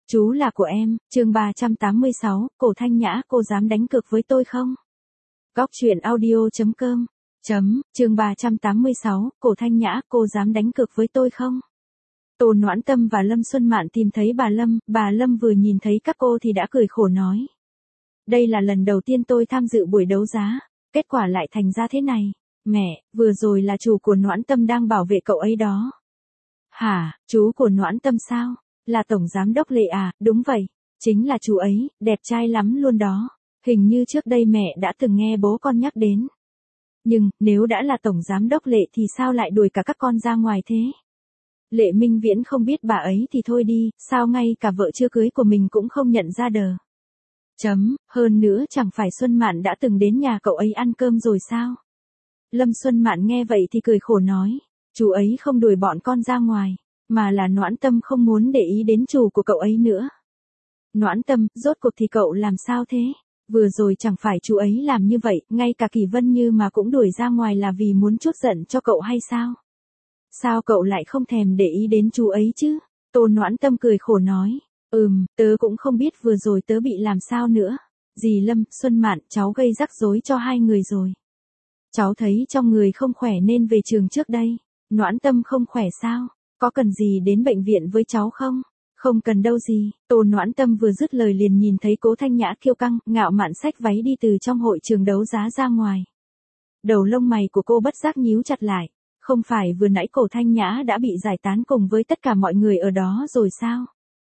Chú là của em, chương 386, Cổ Thanh Nhã, cô dám đánh cược với tôi không? Góc truyện audio.com chương 386, Cổ Thanh Nhã, cô dám đánh cược với tôi không? Tô Noãn Tâm và Lâm Xuân Mạn tìm thấy bà Lâm vừa nhìn thấy các cô thì đã cười khổ nói. Đây là lần đầu tiên tôi tham dự buổi đấu giá, kết quả lại thành ra thế này. Mẹ, vừa rồi là chủ của Noãn Tâm đang bảo vệ cậu ấy đó. Hả, chú của Noãn Tâm sao? Là Tổng Giám Đốc Lệ à? Đúng vậy, chính là chú ấy, đẹp trai lắm luôn đó. Hình như trước đây mẹ đã từng nghe bố con nhắc đến. Nhưng, nếu đã là Tổng Giám Đốc Lệ thì sao lại đuổi cả các con ra ngoài thế? Lệ Minh Viễn không biết bà ấy thì thôi đi, sao ngay cả vợ chưa cưới của mình cũng không nhận ra đờ. Hơn nữa chẳng phải Xuân Mạn đã từng đến nhà cậu ấy ăn cơm rồi sao? Lâm Xuân Mạn nghe vậy thì cười khổ nói, chú ấy không đuổi bọn con ra ngoài, mà là Noãn Tâm không muốn để ý đến chủ của cậu ấy nữa. Noãn Tâm, rốt cuộc thì cậu làm sao thế? Vừa rồi chẳng phải chú ấy làm như vậy, ngay cả Kỳ Vân Như mà cũng đuổi ra ngoài là vì muốn chuốc giận cho cậu hay sao? Sao cậu lại không thèm để ý đến chú ấy chứ? Tô Noãn Tâm cười khổ nói, tớ cũng không biết vừa rồi tớ bị làm sao nữa. Dì Lâm, Xuân Mạn, cháu gây rắc rối cho hai người rồi. Cháu thấy trong người không khỏe nên về trường trước đây. Noãn Tâm không khỏe sao? Có cần gì đến bệnh viện với cháu không? Không cần đâu gì. Tô Noãn Tâm vừa dứt lời liền nhìn thấy Cố Thanh Nhã kiêu căng, ngạo mạn xách váy đi từ trong hội trường đấu giá ra ngoài. Đầu lông mày của cô bất giác nhíu chặt lại. Không phải vừa nãy Cổ Thanh Nhã đã bị giải tán cùng với tất cả mọi người ở đó rồi sao?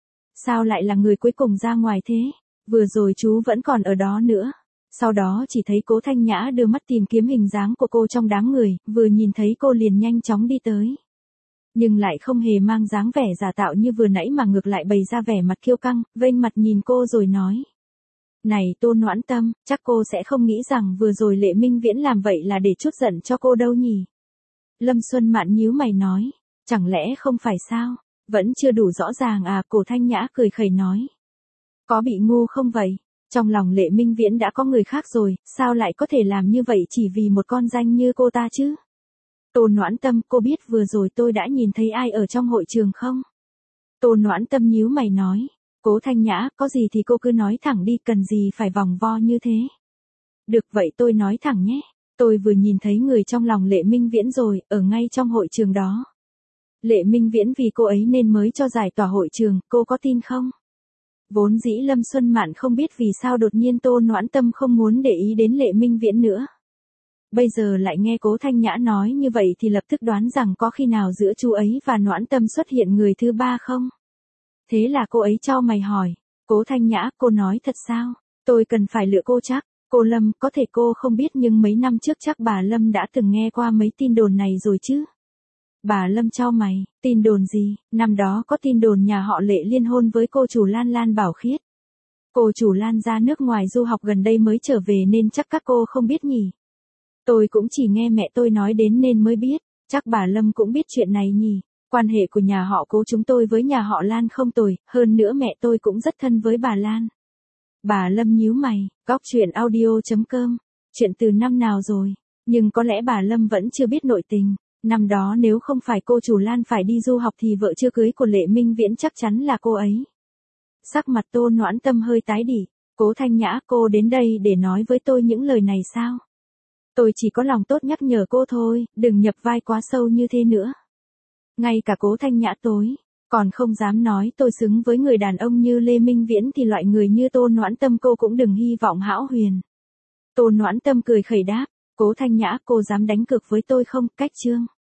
Sao lại là người cuối cùng ra ngoài thế? Vừa rồi chú vẫn còn ở đó nữa. Sau đó chỉ thấy Cố Thanh Nhã đưa mắt tìm kiếm hình dáng của cô trong đám người, vừa nhìn thấy cô liền nhanh chóng đi tới. Nhưng lại không hề mang dáng vẻ giả tạo như vừa nãy mà ngược lại bày ra vẻ mặt kiêu căng, vênh mặt nhìn cô rồi nói. Này Tô Noãn Tâm, chắc cô sẽ không nghĩ rằng vừa rồi Lệ Minh Viễn làm vậy là để trút giận cho cô đâu nhỉ? Lâm Xuân Mạn nhíu mày nói, chẳng lẽ không phải sao? Vẫn chưa đủ rõ ràng à? Cổ Thanh Nhã cười khẩy nói. Có bị ngu không vậy? Trong lòng Lệ Minh Viễn đã có người khác rồi, sao lại có thể làm như vậy chỉ vì một con danh như cô ta chứ? Tô Noãn Tâm, cô biết vừa rồi tôi đã nhìn thấy ai ở trong hội trường không? Tô Noãn Tâm nhíu mày nói, Cố Thanh Nhã, có gì thì cô cứ nói thẳng đi, cần gì phải vòng vo như thế? Được vậy tôi nói thẳng nhé, tôi vừa nhìn thấy người trong lòng Lệ Minh Viễn rồi, ở ngay trong hội trường đó. Lệ Minh Viễn vì cô ấy nên mới cho giải tỏa hội trường, cô có tin không? Vốn dĩ Lâm Xuân Mạn không biết vì sao đột nhiên Tô Noãn Tâm không muốn để ý đến Lệ Minh Viễn nữa. Bây giờ lại nghe Cố Thanh Nhã nói như vậy thì lập tức đoán rằng có khi nào giữa chú ấy và Noãn Tâm xuất hiện người thứ ba không? Thế là cô ấy chau mày hỏi, Cố Thanh Nhã, cô nói thật sao? Tôi cần phải lựa cô chắc. Cô Lâm, có thể cô không biết nhưng mấy năm trước chắc bà Lâm đã từng nghe qua mấy tin đồn này rồi chứ? Bà Lâm chau mày, tin đồn gì? Năm đó có tin đồn nhà họ Lệ liên hôn với cô chủ Lan Bảo Khiết. Cô chủ Lan ra nước ngoài du học gần đây mới trở về nên chắc các cô không biết nhỉ? Tôi cũng chỉ nghe mẹ tôi nói đến nên mới biết, chắc bà Lâm cũng biết chuyện này nhỉ? Quan hệ của nhà họ Cố chúng tôi với nhà họ Lan không tồi, hơn nữa mẹ tôi cũng rất thân với bà Lan. Bà Lâm nhíu mày, góc truyện audio.com, chuyện từ năm nào rồi, nhưng có lẽ bà Lâm vẫn chưa biết nội tình. Năm đó nếu không phải cô chủ Lan phải đi du học thì vợ chưa cưới của Lệ Minh Viễn chắc chắn là cô ấy. Sắc mặt Tô Noãn Tâm hơi tái đi, Cố Thanh Nhã, cô đến đây để nói với tôi những lời này sao? Tôi chỉ có lòng tốt nhắc nhở cô thôi, đừng nhập vai quá sâu như thế nữa. Ngay cả Cố Thanh Nhã còn không dám nói tôi xứng với người đàn ông như Lê Minh Viễn thì loại người như Tô Noãn Tâm cô cũng đừng hy vọng hão huyền. Tô Noãn Tâm cười khẩy đáp, Cố Thanh Nhã, cô dám đánh cược với tôi không? Cách chương